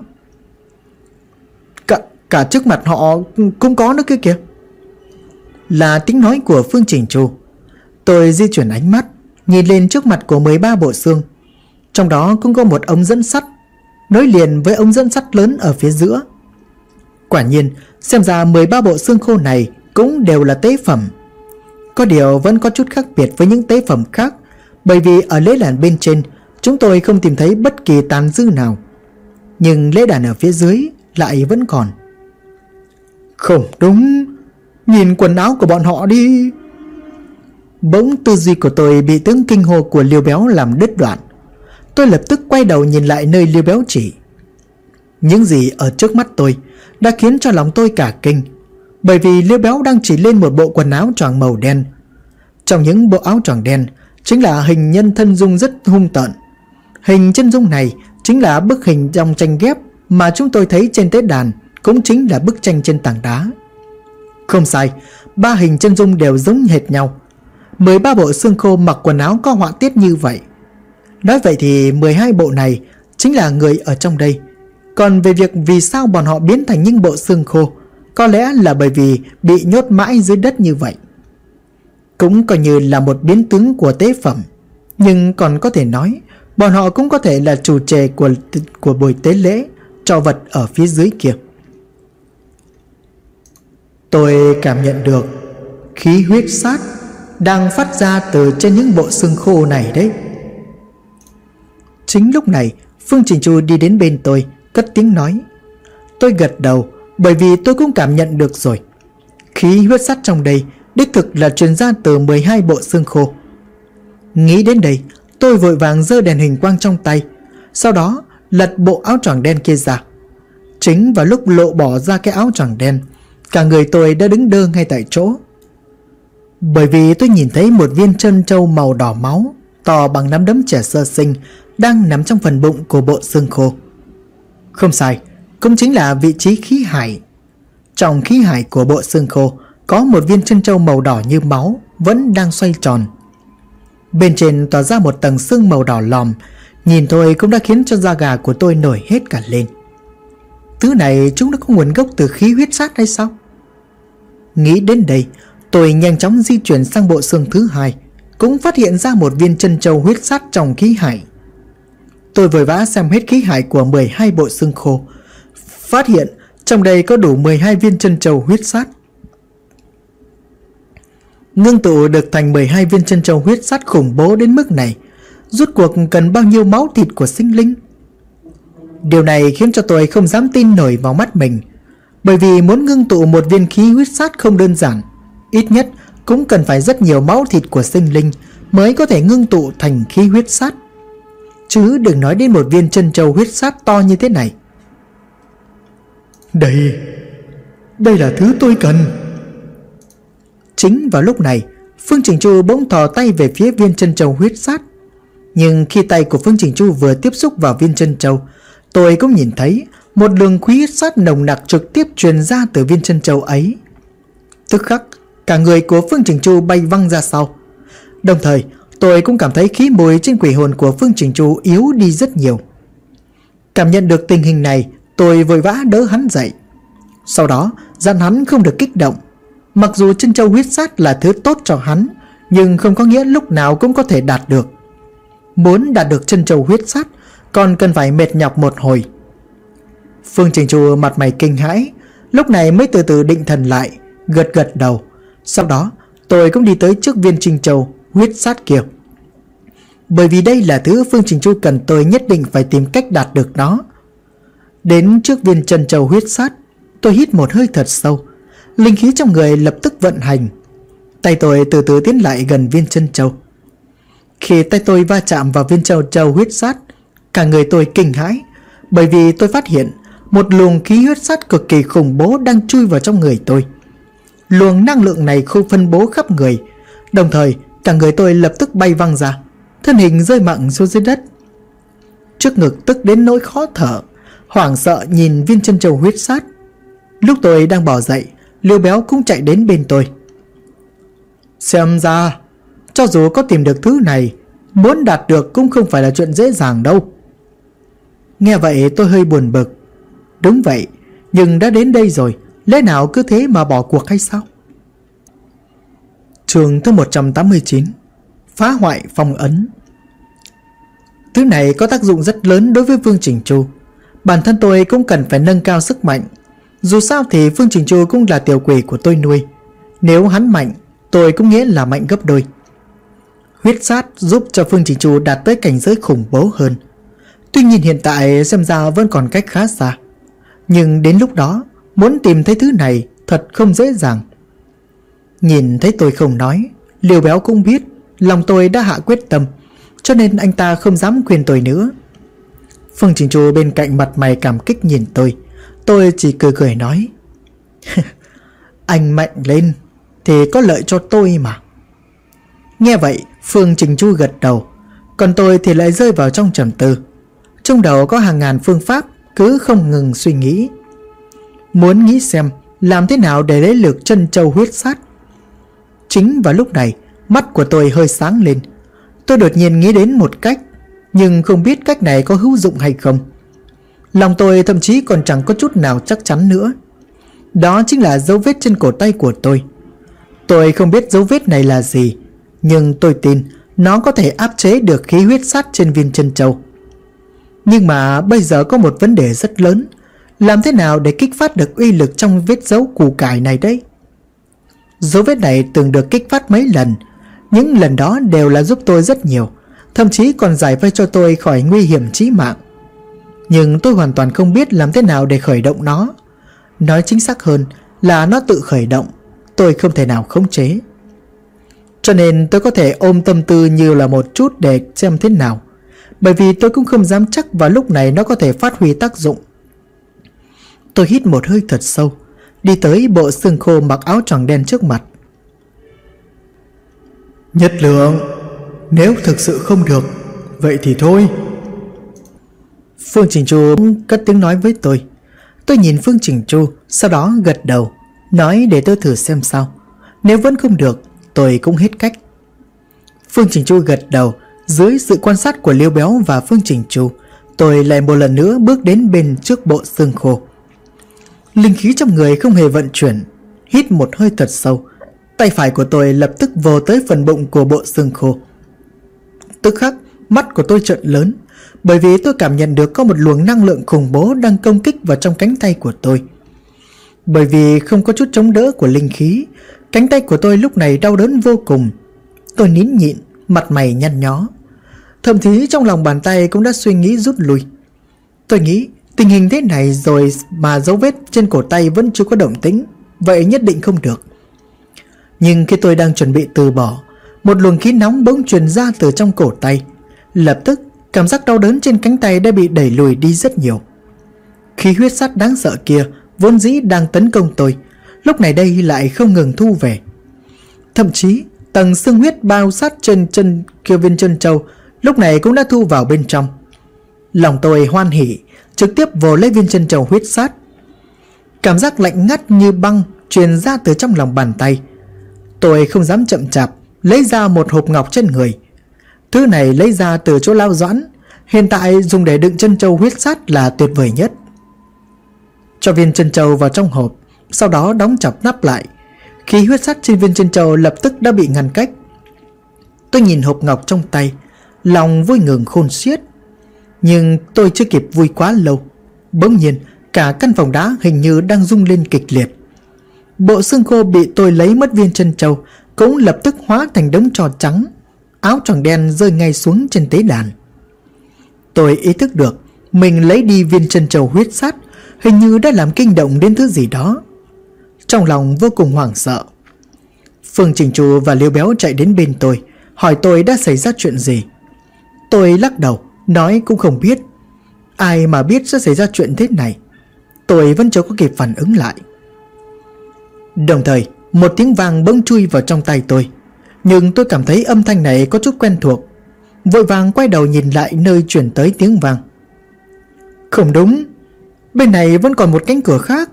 Cả trước mặt họ cũng có nữa kia kìa. Là tiếng nói của Phương Trình Chu. Tôi di chuyển ánh mắt nhìn lên trước mặt của 13 bộ xương. Trong đó cũng có một ống dẫn sắt nối liền với ống dẫn sắt lớn ở phía giữa. Quả nhiên, xem ra 13 bộ xương khô này cũng đều là tế phẩm. Có điều vẫn có chút khác biệt với những tế phẩm khác, bởi vì ở lễ đàn bên trên chúng tôi không tìm thấy bất kỳ tàn dư nào, nhưng lễ đàn ở phía dưới lại vẫn còn. Không đúng, nhìn quần áo của bọn họ đi. Bỗng tư duy của tôi bị tiếng kinh hô của Liêu Béo làm đứt đoạn. Tôi lập tức quay đầu nhìn lại nơi Liêu Béo chỉ. Những gì ở trước mắt tôi đã khiến cho lòng tôi cả kinh, bởi vì Liêu Béo đang chỉ lên một bộ quần áo choàng màu đen. Trong những bộ áo choàng đen chính là hình nhân thân dung rất hung tợn. Hình chân dung này chính là bức hình trong tranh ghép mà chúng tôi thấy trên tế đàn, cũng chính là bức tranh trên tảng đá. Không sai, 3 hình chân dung đều giống hệt nhau. 13 bộ xương khô mặc quần áo có họa tiết như vậy. Nói vậy thì 12 bộ này chính là người ở trong đây. Còn về việc vì sao bọn họ biến thành những bộ xương khô, có lẽ là bởi vì bị nhốt mãi dưới đất như vậy. Cũng coi như là một biến tướng của tế phẩm. Nhưng còn có thể nói bọn họ cũng có thể là chủ trì của buổi tế lễ cho vật ở phía dưới kia. Tôi cảm nhận được khí huyết sát đang phát ra từ trên những bộ xương khô này đấy. Chính lúc này Phương Trình Chu đi đến bên tôi, cất tiếng nói. Tôi gật đầu, bởi vì tôi cũng cảm nhận được rồi. Khí huyết sắt trong đây đích thực là truyền ra từ 12 bộ xương khô. Nghĩ đến đây, tôi vội vàng giơ đèn huỳnh quang trong tay, sau đó lật bộ áo choàng đen kia ra. Chính vào lúc lộ bỏ ra cái áo choàng đen, cả người tôi đã đứng đơ ngay tại chỗ. Bởi vì tôi nhìn thấy một viên trân châu màu đỏ máu, to bằng nắm đấm trẻ sơ sinh, đang nằm trong phần bụng của bộ xương khô. Không sai, cũng chính là vị trí khí hải. Trong khí hải của bộ xương khô có một viên trân châu màu đỏ như máu vẫn đang xoay tròn. Bên trên tỏa ra một tầng sương màu đỏ lòm, nhìn thôi cũng đã khiến cho da gà của tôi nổi hết cả lên. Thứ này chúng nó có nguồn gốc từ khí huyết sát hay sao? Nghĩ đến đây, tôi nhanh chóng di chuyển sang bộ xương thứ hai, cũng phát hiện ra một viên trân châu huyết sát trong khí hải. Tôi vội vã xem hết khí hải của 12 bộ xương khô, phát hiện trong đây có đủ 12 viên trân châu huyết sát. Ngưng tụ được thành 12 viên trân châu huyết sát khủng bố đến mức này, rốt cuộc cần bao nhiêu máu thịt của sinh linh? Điều này khiến cho tôi không dám tin nổi vào mắt mình, bởi vì muốn ngưng tụ một viên khí huyết sát không đơn giản, ít nhất cũng cần phải rất nhiều máu thịt của sinh linh mới có thể ngưng tụ thành khí huyết sát. Chứ đừng nói đến một viên trân châu huyết sát to như thế này. Đây là thứ tôi cần. Chính vào lúc này, Phương Trình Chu bỗng thò tay về phía viên trân châu huyết sát. Nhưng khi tay của Phương Trình Chu vừa tiếp xúc vào viên trân châu, tôi cũng nhìn thấy một luồng khí huyết sát nồng nặc trực tiếp truyền ra từ viên trân châu ấy. Tức khắc, cả người của Phương Trình Chu bay văng ra sau. Đồng thời, tôi cũng cảm thấy khí mùi trên quỷ hồn của Phương Trình Chu yếu đi rất nhiều. Cảm nhận được tình hình này, tôi vội vã đỡ hắn dậy. Sau đó, dặn hắn không được kích động. Mặc dù trân châu huyết sát là thứ tốt cho hắn, nhưng không có nghĩa lúc nào cũng có thể đạt được. Muốn đạt được trân châu huyết sát, còn cần phải mệt nhọc một hồi. Phương Trình Chu mặt mày kinh hãi, lúc này mới từ từ định thần lại, gật gật đầu. Sau đó, tôi cũng đi tới trước viên trân châu huyết sát kia. Bởi vì đây là thứ Phương Trình Chu cần, tôi nhất định phải tìm cách đạt được nó. Đến trước viên trân châu huyết sát, tôi hít một hơi thật sâu. Linh khí trong người lập tức vận hành. Tay tôi từ từ tiến lại gần viên trân châu. Khi tay tôi va chạm vào viên châu huyết sát, cả người tôi kinh hãi, bởi vì tôi phát hiện một luồng khí huyết sát cực kỳ khủng bố đang chui vào trong người tôi. Luồng năng lượng này không phân bố khắp người, đồng thời cả người tôi lập tức bay văng ra, thân hình rơi mặn xuống dưới đất. Trước ngực tức đến nỗi khó thở, hoảng sợ nhìn viên trân châu huyết sát. Lúc tôi đang bỏ dậy, Liêu Béo cũng chạy đến bên tôi. Xem ra, cho dù có tìm được thứ này, muốn đạt được cũng không phải là chuyện dễ dàng đâu. Nghe vậy tôi hơi buồn bực. Đúng vậy, nhưng đã đến đây rồi, lẽ nào cứ thế mà bỏ cuộc hay sao? Chương thứ 189: Phá hoại phong ấn. Thứ này có tác dụng rất lớn đối với Phương Trình Chu. Bản thân tôi cũng cần phải nâng cao sức mạnh. Dù sao thì Phương Trình Chu cũng là tiểu quỷ của tôi nuôi. Nếu hắn mạnh, tôi cũng nghĩa là mạnh gấp đôi. Huyết sát giúp cho Phương Trình Chu đạt tới cảnh giới khủng bố hơn. Tuy nhiên hiện tại xem ra vẫn còn cách khá xa. Nhưng đến lúc đó, muốn tìm thấy thứ này thật không dễ dàng. Nhìn thấy tôi không nói, Liêu Béo cũng biết lòng tôi đã hạ quyết tâm, cho nên anh ta không dám khuyên tôi nữa. Phương Trình Chu bên cạnh mặt mày cảm kích nhìn tôi chỉ cười cười nói: Anh mạnh lên thì có lợi cho tôi mà. Nghe vậy, Phương Trình Chu gật đầu, còn tôi thì lại rơi vào trong trầm tư. Trong đầu có hàng ngàn phương pháp cứ không ngừng suy nghĩ, muốn nghĩ xem làm thế nào để lấy được trân châu huyết sát. Chính vào lúc này, mắt của tôi hơi sáng lên. Tôi đột nhiên nghĩ đến một cách, nhưng không biết cách này có hữu dụng hay không. Lòng tôi thậm chí còn chẳng có chút nào chắc chắn nữa. Đó chính là dấu vết trên cổ tay của tôi. Tôi không biết dấu vết này là gì, nhưng tôi tin nó có thể áp chế được khí huyết sát trên viên trân châu. Nhưng mà bây giờ có một vấn đề rất lớn. Làm thế nào để kích phát được uy lực trong vết dấu củ cải này đấy? Dấu vết này từng được kích phát mấy lần. Những lần đó đều là giúp tôi rất nhiều, thậm chí còn giải vây cho tôi khỏi nguy hiểm chí mạng. Nhưng tôi hoàn toàn không biết làm thế nào để khởi động nó. Nói chính xác hơn là nó tự khởi động, tôi không thể nào khống chế. Cho nên tôi có thể ôm tâm tư như là một chút để xem thế nào, bởi vì tôi cũng không dám chắc vào lúc này nó có thể phát huy tác dụng. Tôi hít một hơi thật sâu, đi tới bộ xương khô mặc áo choàng đen trước mặt. Nhất Lượng, nếu thực sự không được, vậy thì thôi. Phương Trình Chu cất tiếng nói với tôi. Tôi nhìn Phương Trình Chu, sau đó gật đầu, nói để tôi thử xem sao. Nếu vẫn không được, tôi cũng hết cách. Phương Trình Chu gật đầu. Dưới sự quan sát của Liêu Béo và Phương Trình Chu, tôi lại một lần nữa bước đến bên trước bộ xương khô. Linh khí trong người không hề vận chuyển. Hít một hơi thật sâu, tay phải của tôi lập tức vồ tới phần bụng của bộ xương khô. Tức khắc mắt của tôi trợn lớn, bởi vì tôi cảm nhận được có một luồng năng lượng khủng bố đang công kích vào trong cánh tay của tôi. Bởi vì không có chút chống đỡ của linh khí, cánh tay của tôi lúc này đau đớn vô cùng. Tôi nín nhịn, mặt mày nhăn nhó, thậm chí trong lòng bàn tay cũng đã suy nghĩ rút lui. Tôi nghĩ tình hình thế này rồi mà dấu vết trên cổ tay vẫn chưa có động tĩnh, vậy nhất định không được. Nhưng khi tôi đang chuẩn bị từ bỏ, một luồng khí nóng bỗng truyền ra từ trong cổ tay. Lập tức cảm giác đau đớn trên cánh tay đã bị đẩy lùi đi rất nhiều. Khí huyết sắt đáng sợ kia vốn dĩ đang tấn công tôi, lúc này đây lại không ngừng thu về. Thậm chí tầng xương huyết bao sát trên chân kia viên chân châu lúc này cũng đã thu vào bên trong. Lòng tôi hoan hỉ, trực tiếp vồ lấy viên chân châu huyết sát. Cảm giác lạnh ngắt như băng truyền ra từ trong lòng bàn tay. Tôi không dám chậm chạp, lấy ra một hộp ngọc trên người. Thứ này lấy ra từ chỗ Lão Doãn, hiện tại dùng để đựng chân châu huyết sát là tuyệt vời nhất. Cho viên chân châu vào trong hộp, sau đó đóng chặt nắp lại. Khí huyết sắt trên viên chân châu lập tức đã bị ngăn cách. Tôi nhìn hộp ngọc trong tay, lòng vui mừng khôn xiết. Nhưng tôi chưa kịp vui quá lâu, bỗng nhiên cả căn phòng đá hình như đang rung lên kịch liệt. Bộ xương khô bị tôi lấy mất viên chân châu cũng lập tức hóa thành đống tro trắng. Áo choàng đen rơi ngay xuống trên tế đàn. Tôi ý thức được mình lấy đi viên chân châu huyết sát hình như đã làm kinh động đến thứ gì đó. Trong lòng vô cùng hoảng sợ. Phương Trình Chu và Liêu Béo chạy đến bên tôi, hỏi tôi đã xảy ra chuyện gì. Tôi lắc đầu, nói cũng không biết. Ai mà biết sẽ xảy ra chuyện thế này. Tôi vẫn chưa có kịp phản ứng lại. Đồng thời một tiếng vang bỗng chui vào trong tay tôi. Nhưng tôi cảm thấy âm thanh này có chút quen thuộc, vội vàng quay đầu nhìn lại nơi chuyển tới tiếng vang. Không đúng, bên này vẫn còn một cánh cửa khác.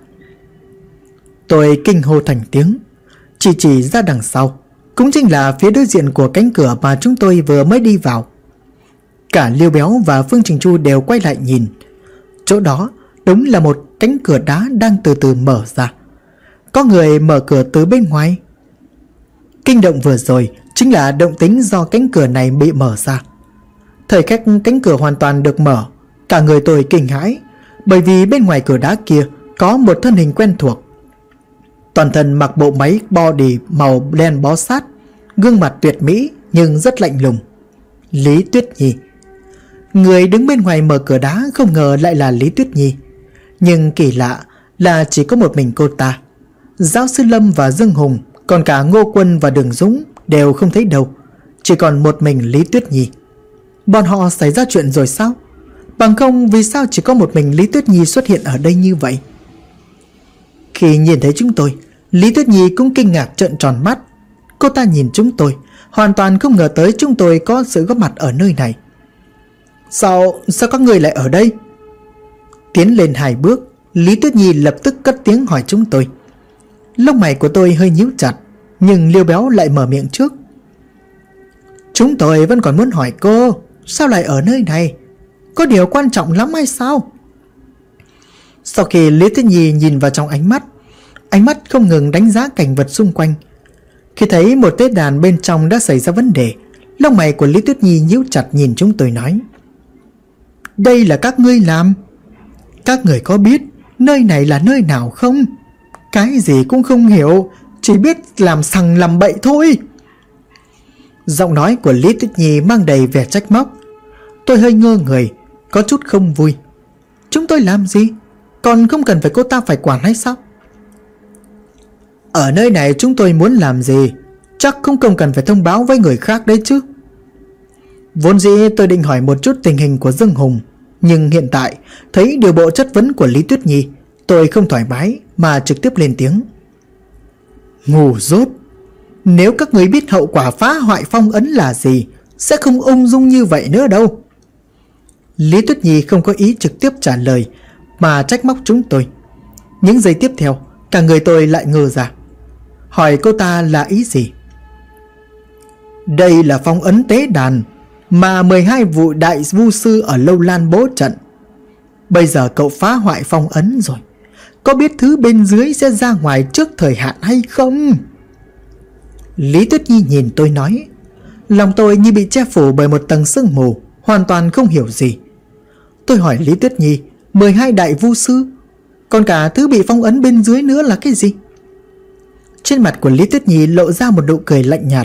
Tôi kinh hô thành tiếng, chỉ ra đằng sau, cũng chính là phía đối diện của cánh cửa mà chúng tôi vừa mới đi vào. Cả Liêu Béo và Phương Trình Chu đều quay lại nhìn. Chỗ đó đúng là một cánh cửa đá đang từ từ mở ra. Có người mở cửa từ bên ngoài. Kinh động vừa rồi chính là động tĩnh do cánh cửa này bị mở ra. Thời khắc cánh cửa hoàn toàn được mở, cả người tôi kinh hãi, bởi vì bên ngoài cửa đá kia có một thân hình quen thuộc. Toàn thân mặc bộ máy body màu đen bó sát, gương mặt tuyệt mỹ nhưng rất lạnh lùng. Lý Tuyết Nhi. Người đứng bên ngoài mở cửa đá không ngờ lại là Lý Tuyết Nhi. Nhưng kỳ lạ là chỉ có một mình cô ta. Giáo sư Lâm và Dương Hùng, còn cả Ngô Quân và Đường Dũng đều không thấy đâu. Chỉ còn một mình Lý Tuyết Nhi. Bọn họ xảy ra chuyện rồi sao? Bằng không vì sao chỉ có một mình Lý Tuyết Nhi xuất hiện ở đây như vậy? Khi nhìn thấy chúng tôi, Lý Tuyết Nhi cũng kinh ngạc trợn tròn mắt. Cô ta nhìn chúng tôi, hoàn toàn không ngờ tới chúng tôi có sự góp mặt ở nơi này. Sao các người lại ở đây? Tiến lên 2 bước, Lý Tuyết Nhi lập tức cất tiếng hỏi chúng tôi. Lông mày của tôi hơi nhíu chặt, nhưng Liêu Béo lại mở miệng trước. Chúng tôi vẫn còn muốn hỏi cô, sao lại ở nơi này? Có điều quan trọng lắm hay sao? Sau khi Lý Tuyết Nhi nhìn vào trong ánh mắt không ngừng đánh giá cảnh vật xung quanh. Khi thấy một tế đàn bên trong đã xảy ra vấn đề, lông mày của Lý Tuyết Nhi nhíu chặt nhìn chúng tôi nói. Đây là các ngươi làm? Các người có biết nơi này là nơi nào không? Cái gì cũng không hiểu, chỉ biết làm sằng làm bậy thôi. Giọng nói của Lý Tuyết Nhi mang đầy vẻ trách móc. Tôi hơi ngơ người, có chút không vui. Chúng tôi làm gì? Còn không cần phải cô ta phải quản hay sao? Ở nơi này chúng tôi muốn làm gì chắc cũng không cần phải thông báo với người khác đấy chứ. Vốn dĩ tôi định hỏi một chút tình hình của Dương Hùng, nhưng hiện tại thấy điều bộ chất vấn của Lý Tuyết Nhi, tôi không thoải mái mà trực tiếp lên tiếng. Ngu dốt, nếu các người biết hậu quả phá hoại phong ấn là gì, sẽ không ung dung như vậy nữa đâu. Lý Tuyết Nhi không có ý trực tiếp trả lời mà trách móc chúng tôi. Những giây tiếp theo, cả người tôi lại ngơ ra. Hỏi cô ta là ý gì? Đây là phong ấn tế đàn mà 12 vụ đại vu sư ở Lâu Lan bố trận. Bây giờ cậu phá hoại phong ấn rồi, có biết thứ bên dưới sẽ ra ngoài trước thời hạn hay không? Lý Tuyết Nhi nhìn tôi nói. Lòng tôi như bị che phủ bởi một tầng sương mù, hoàn toàn không hiểu gì. Tôi hỏi Lý Tuyết Nhi, 12 đại vu sư, còn cả thứ bị phong ấn bên dưới nữa là cái gì? Trên mặt của Lý Tuyết Nhi lộ ra một nụ cười lạnh nhạt.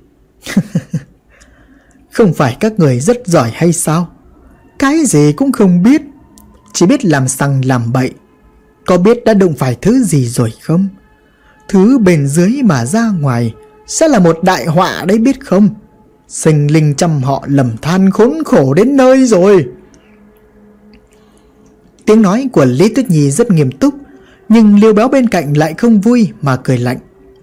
Không phải các người rất giỏi hay sao? Cái gì cũng không biết, chỉ biết làm sằng làm bậy. Có biết đã đụng phải thứ gì rồi không? Thứ bên dưới mà ra ngoài sẽ là một đại họa đấy biết không? Sinh linh trăm họ lầm than khốn khổ đến nơi rồi. Tiếng nói của Lý Tuyết Nhi rất nghiêm túc, nhưng Liêu Béo bên cạnh lại không vui mà cười lạnh.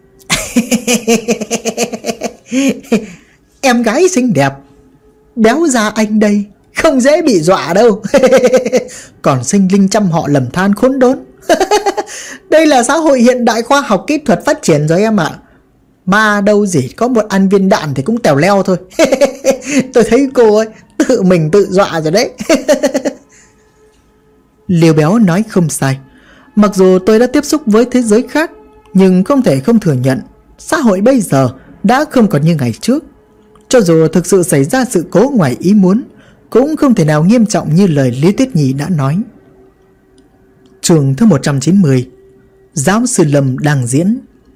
Em gái xinh đẹp, Béo gia anh đây không dễ bị dọa đâu. Còn sinh linh trăm họ lầm than khốn đốn. Đây là xã hội hiện đại, khoa học kỹ thuật phát triển rồi em ạ. Mà đâu gì có một ăn viên đạn thì cũng tèo leo thôi. Tôi thấy cô ấy tự mình tự dọa rồi đấy. Liêu Béo nói không sai. Mặc dù tôi đã tiếp xúc với thế giới khác, nhưng không thể không thừa nhận xã hội bây giờ đã không còn như ngày trước. Cho dù thực sự xảy ra sự cố ngoài ý muốn, cũng không thể nào nghiêm trọng như lời Lý Tuyết Nhi đã nói. Chương thứ 190, Giáo sư Lâm đang diễn.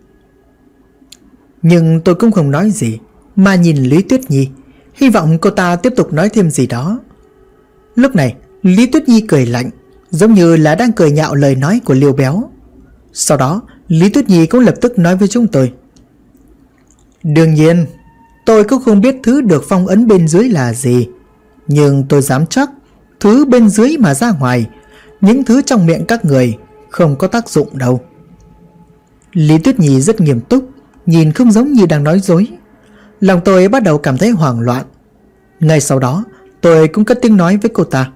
Nhưng tôi cũng không nói gì, mà nhìn Lý Tuyết Nhi, hy vọng cô ta tiếp tục nói thêm gì đó. Lúc này Lý Tuyết Nhi cười lạnh, giống như là đang cười nhạo lời nói của Liêu Béo. Sau đó Lý Tuyết Nhi cũng lập tức nói với chúng tôi. Đương nhiên tôi cũng không biết thứ được phong ấn bên dưới là gì, nhưng tôi dám chắc thứ bên dưới mà ra ngoài, những thứ trong miệng các người không có tác dụng đâu. Lý Tuyết Nhi rất nghiêm túc, nhìn không giống như đang nói dối. Lòng tôi bắt đầu cảm thấy hoảng loạn. Ngay sau đó tôi cũng cất tiếng nói với cô ta.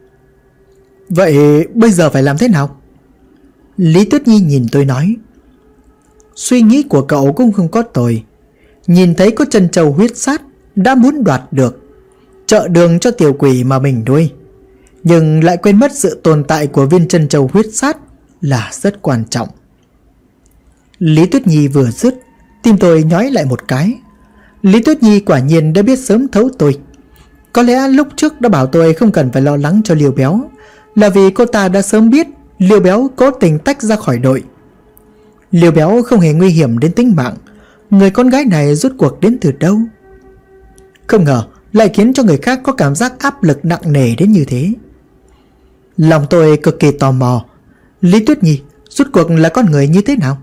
Vậy bây giờ phải làm thế nào? Lý Tuyết Nhi nhìn tôi nói. Suy nghĩ của cậu cũng không có tồi. Nhìn thấy có chân trâu huyết sát đã muốn đoạt được, trợ đường cho tiểu quỷ mà mình nuôi, nhưng lại quên mất sự tồn tại của viên chân trâu huyết sát là rất quan trọng. Lý Tuyết Nhi vừa dứt, tim tôi nhói lại một cái. Lý Tuyết Nhi quả nhiên đã biết sớm thấu tôi. Có lẽ lúc trước đã bảo tôi không cần phải lo lắng cho Liêu Béo, là vì cô ta đã sớm biết Liêu Béo cố tình tách ra khỏi đội. Liêu Béo không hề nguy hiểm đến tính mạng. Người con gái này rốt cuộc đến từ đâu? Không ngờ lại khiến cho người khác có cảm giác áp lực nặng nề đến như thế. Lòng tôi cực kỳ tò mò, Lý Tuyết Nhi rốt cuộc là con người như thế nào?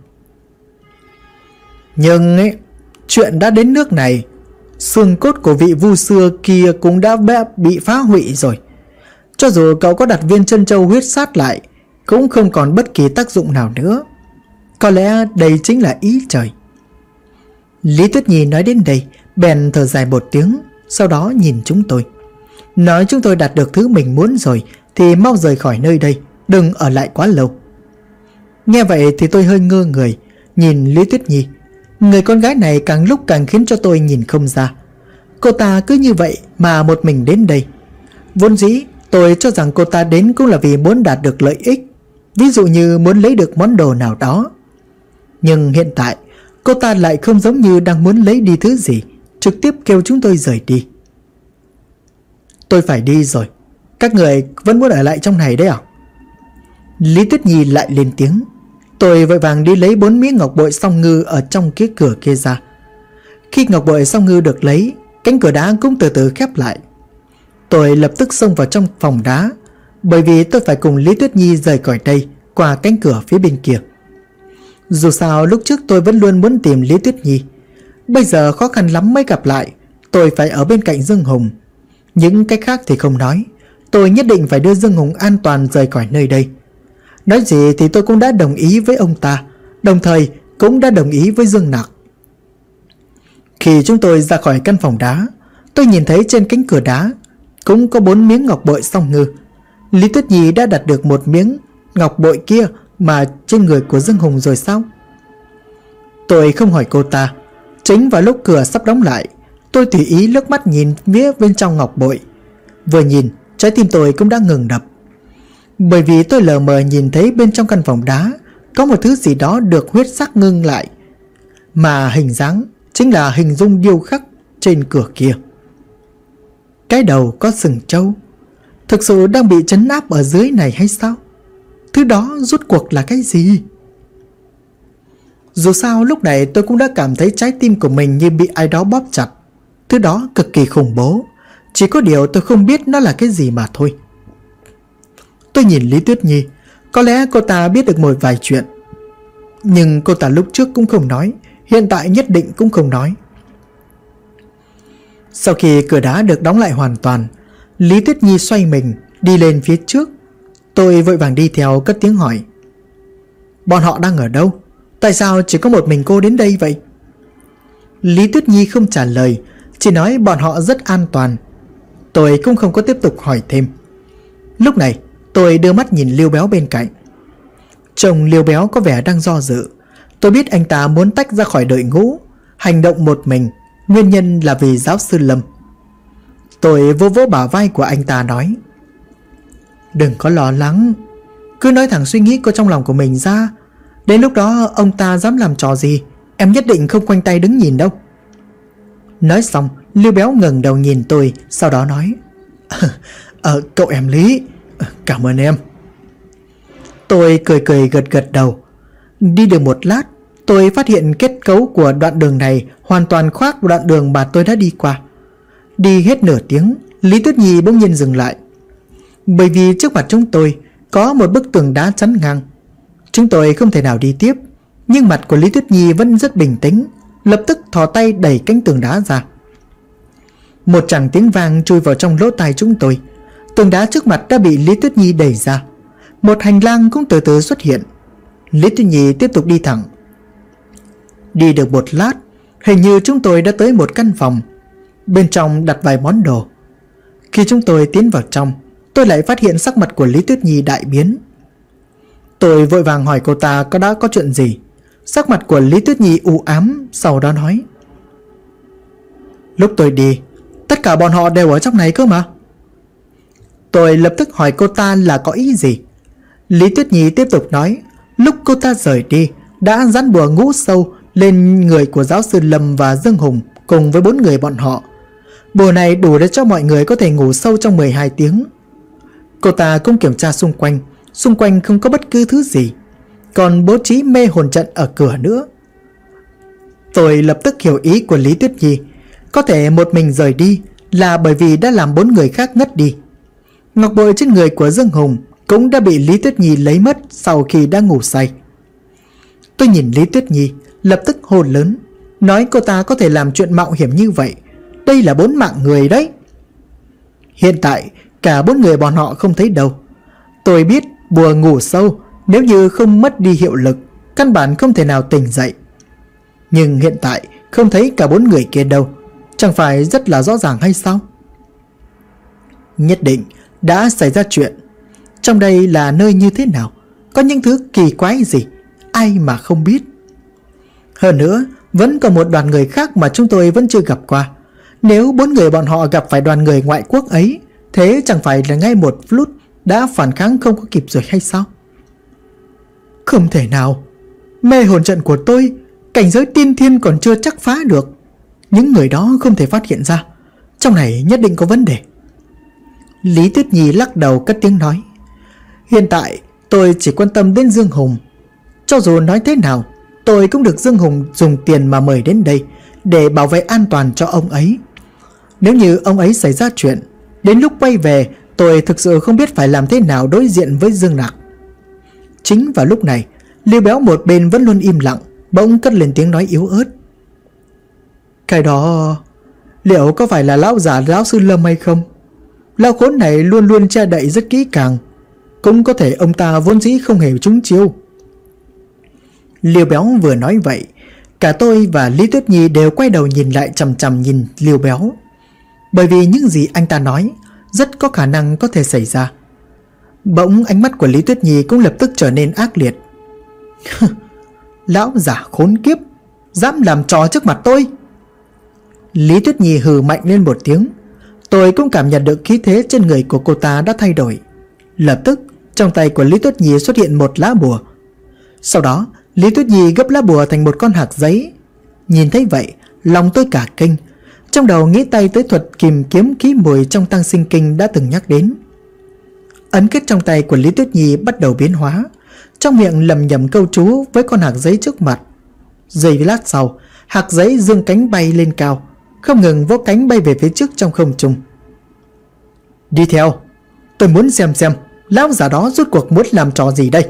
Nhưng ấy, chuyện đã đến nước này, xương cốt của vị vu xưa kia cũng đã bị phá hủy rồi. Cho dù cậu có đặt viên chân châu huyết sát lại, cũng không còn bất kỳ tác dụng nào nữa. Có lẽ đây chính là ý trời. Lý Tuyết Nhi nói đến đây bèn thở dài một tiếng, sau đó nhìn chúng tôi, nói chúng tôi đạt được thứ mình muốn rồi thì mau rời khỏi nơi đây, đừng ở lại quá lâu. Nghe vậy thì tôi hơi ngơ người, nhìn Lý Tuyết Nhi. Người con gái này càng lúc càng khiến cho tôi nhìn không ra. Cô ta cứ như vậy mà một mình đến đây. Vốn dĩ tôi cho rằng cô ta đến cũng là vì muốn đạt được lợi ích, ví dụ như muốn lấy được món đồ nào đó. Nhưng hiện tại cô ta lại không giống như đang muốn lấy đi thứ gì, trực tiếp kêu chúng tôi rời đi. Tôi phải đi rồi, các người vẫn muốn ở lại trong này đấy à? Lý Tuyết Nhi lại lên tiếng. Tôi vội vàng đi lấy 4 miếng ngọc bội song ngư ở trong cái cửa kia ra. Khi ngọc bội song ngư được lấy, cánh cửa đá cũng từ từ khép lại. Tôi lập tức xông vào trong phòng đá, bởi vì tôi phải cùng Lý Tuyết Nhi rời khỏi đây qua cánh cửa phía bên kia. Dù sao lúc trước tôi vẫn luôn muốn tìm Lý Tuyết Nhi. Bây giờ khó khăn lắm mới gặp lại, tôi phải ở bên cạnh Dương Hùng. Những cách khác thì không nói, tôi nhất định phải đưa Dương Hùng an toàn rời khỏi nơi đây. Nói gì thì tôi cũng đã đồng ý với ông ta, đồng thời cũng đã đồng ý với Dương Nặc. Khi chúng tôi ra khỏi căn phòng đá, tôi nhìn thấy trên cánh cửa đá cũng có 4 miếng ngọc bội song ngư. Lý Tuyết Nhi đã đặt được một miếng ngọc bội kia mà trên người của Dương Hùng rồi sao? Tôi không hỏi cô ta. Chính vào lúc cửa sắp đóng lại, tôi tùy ý liếc mắt nhìn phía bên trong ngọc bội. Vừa nhìn, trái tim tôi cũng đã ngừng đập. Bởi vì tôi lờ mờ nhìn thấy bên trong căn phòng đá có một thứ gì đó được huyết sắc ngưng lại, mà hình dáng chính là hình dung điêu khắc trên cửa kia. Cái đầu có sừng trâu, thực sự đang bị trấn áp ở dưới này hay sao? Thứ đó rốt cuộc là cái gì? Dù sao lúc này tôi cũng đã cảm thấy trái tim của mình như bị ai đó bóp chặt. Thứ đó cực kỳ khủng bố, chỉ có điều tôi không biết nó là cái gì mà thôi. Tôi nhìn Lý Tuyết Nhi, có lẽ cô ta biết được một vài chuyện, nhưng cô ta lúc trước cũng không nói, hiện tại nhất định cũng không nói. Sau khi cửa đá được đóng lại hoàn toàn, Lý Tuyết Nhi xoay mình đi lên phía trước. Tôi vội vàng đi theo, cất tiếng hỏi: bọn họ đang ở đâu? Tại sao chỉ có một mình cô đến đây vậy? Lý Tuyết Nhi không trả lời, chỉ nói bọn họ rất an toàn. Tôi cũng không có tiếp tục hỏi thêm. Lúc này tôi đưa mắt nhìn Liêu Béo bên cạnh. Trông Liêu Béo có vẻ đang do dự. Tôi biết anh ta muốn tách ra khỏi đội ngũ, hành động một mình. Nguyên nhân là vì giáo sư Lâm. Tôi vỗ vỗ bả vai của anh ta nói: đừng có lo lắng, cứ nói thẳng suy nghĩ của trong lòng của mình ra. Đến lúc đó ông ta dám làm trò gì, em nhất định không khoanh tay đứng nhìn đâu. Nói xong, Liêu Béo ngẩng đầu nhìn tôi, sau đó nói: cậu em Lý, cảm ơn em. Tôi cười cười gật gật đầu. Đi được một lát, tôi phát hiện kết cấu của đoạn đường này hoàn toàn khác đoạn đường mà tôi đã đi qua. Đi hết nửa tiếng, Lý Tuyết Nhi bỗng nhiên dừng lại. Bởi vì trước mặt chúng tôi có một bức tường đá chắn ngang. Chúng tôi không thể nào đi tiếp, nhưng mặt của Lý Tuyết Nhi vẫn rất bình tĩnh, lập tức thò tay đẩy cánh tường đá ra. Một tràng tiếng vang chui vào trong lỗ tai chúng tôi. Tường đá trước mặt đã bị Lý Tuyết Nhi đẩy ra. Một hành lang cũng từ từ xuất hiện. Lý Tuyết Nhi tiếp tục đi thẳng. Đi được một lát, hình như chúng tôi đã tới một căn phòng. Bên trong đặt vài món đồ. Khi chúng tôi tiến vào trong, tôi lại phát hiện sắc mặt của Lý Tuyết Nhi đại biến. Tôi vội vàng hỏi cô ta đã có chuyện gì. Sắc mặt của Lý Tuyết Nhi u ám, sau đó nói: lúc tôi đi, tất cả bọn họ đều ở trong này cơ mà. Tôi lập tức hỏi cô ta là có ý gì. Lý Tuyết Nhi tiếp tục nói: lúc cô ta rời đi, đã dán bùa ngũ sâu lên người của giáo sư Lâm và Dương Hùng cùng với 4 người bọn họ. Bùa này đủ để cho mọi người có thể ngủ sâu trong 12 tiếng. Cô ta cũng kiểm tra xung quanh không có bất cứ thứ gì, còn bố trí mê hồn trận ở cửa nữa. Tôi lập tức hiểu ý của Lý Tuyết Nhi. Có thể một mình rời đi là bởi vì đã làm 4 người khác ngất đi. Ngọc bội trên người của Dương Hùng cũng đã bị Lý Tuyết Nhi lấy mất sau khi đã ngủ say. Tôi nhìn Lý Tuyết Nhi, lập tức hô lớn, nói cô ta có thể làm chuyện mạo hiểm như vậy. Đây là 4 mạng người đấy. Hiện tại cả 4 người bọn họ không thấy đâu. Tôi biết bùa ngủ sâu nếu như không mất đi hiệu lực, căn bản không thể nào tỉnh dậy. Nhưng hiện tại không thấy cả 4 người kia đâu, chẳng phải rất là rõ ràng hay sao? Nhất định đã xảy ra chuyện. Trong đây là nơi như thế nào? Có những thứ kỳ quái gì? Ai mà không biết? Hơn nữa, vẫn còn một đoàn người khác mà chúng tôi vẫn chưa gặp qua. Nếu 4 người bọn họ gặp phải đoàn người ngoại quốc ấy, thế chẳng phải là ngay một phút đã phản kháng không có kịp rồi hay sao? Không thể nào. Mê hồn trận của tôi, cảnh giới tiên thiên còn chưa chắc phá được. Những người đó không thể phát hiện ra. Trong này nhất định có vấn đề. Lý Tuyết Nhi lắc đầu cất tiếng nói: hiện tại tôi chỉ quan tâm đến Dương Hùng. Cho dù nói thế nào, tôi cũng được Dương Hùng dùng tiền mà mời đến đây để bảo vệ an toàn cho ông ấy. Nếu như ông ấy xảy ra chuyện, đến lúc quay về, tôi thực sự không biết phải làm thế nào đối diện với Dương Nặc. Chính vào lúc này, Liêu Béo một bên vẫn luôn im lặng, bỗng cất lên tiếng nói yếu ớt. Cái đó liệu có phải là lão già lão sư Lâm hay không? Lão khốn này luôn luôn che đậy rất kỹ càng, cũng có thể ông ta vốn dĩ không hề trúng chiêu. Liêu Béo vừa nói vậy, cả tôi và Lý Tuyết Nhi đều quay đầu nhìn lại chằm chằm nhìn Liêu Béo, bởi vì những gì anh ta nói rất có khả năng có thể xảy ra. Bỗng ánh mắt của Lý Tuyết Nhi cũng lập tức trở nên ác liệt. Lão già khốn kiếp, dám làm trò trước mặt tôi. Lý Tuyết Nhi hừ mạnh lên một tiếng. Tôi cũng cảm nhận được khí thế trên người của cô ta đã thay đổi. Lập tức trong tay của Lý Tuyết Nhi xuất hiện một lá bùa. Sau đó Lý Tuyết Nhi gấp lá bùa thành một con hạc giấy. Nhìn thấy vậy, lòng tôi cả kinh, trong đầu nghĩ tay tới thuật kìm kiếm khí mùi trong Tăng Sinh Kinh đã từng nhắc đến. Ấn kết trong tay của Lý Tuyết Nhi bắt đầu biến hóa, trong miệng lầm nhầm câu chú với con hạc giấy trước mặt. Giây lát sau, hạc giấy dương cánh bay lên cao, không ngừng vỗ cánh bay về phía trước trong không trung. Đi theo, tôi muốn xem lão già đó rốt cuộc muốn làm trò gì đây.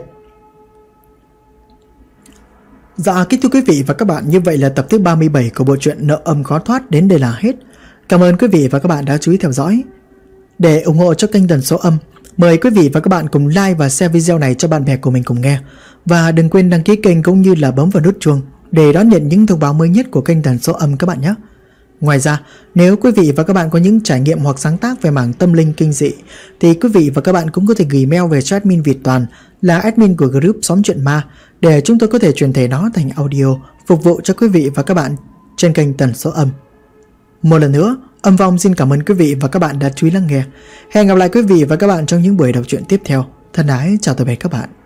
Dạ kính thưa quý vị và các bạn, như vậy là tập thứ 37 của bộ truyện Nợ Âm Khó Thoát đến đây là hết. Cảm ơn quý vị và các bạn đã chú ý theo dõi. Để ủng hộ cho kênh Tần Số Âm, mời quý vị và các bạn cùng like và share video này cho bạn bè của mình cùng nghe. Và đừng quên đăng ký kênh cũng như là bấm vào nút chuông để đón nhận những thông báo mới nhất của kênh Tần Số Âm các bạn nhé. Ngoài ra, nếu quý vị và các bạn có những trải nghiệm hoặc sáng tác về mảng tâm linh kinh dị thì quý vị và các bạn cũng có thể gửi mail về cho admin Việt Toàn là admin của group Xóm Chuyện Ma để chúng tôi có thể chuyển thể nó thành audio phục vụ cho quý vị và các bạn trên kênh Tần Số Âm. Một lần nữa, Âm Vong xin cảm ơn quý vị và các bạn đã chú ý lắng nghe. Hẹn gặp lại quý vị và các bạn trong những buổi đọc truyện tiếp theo. Thân ái chào tạm biệt các bạn.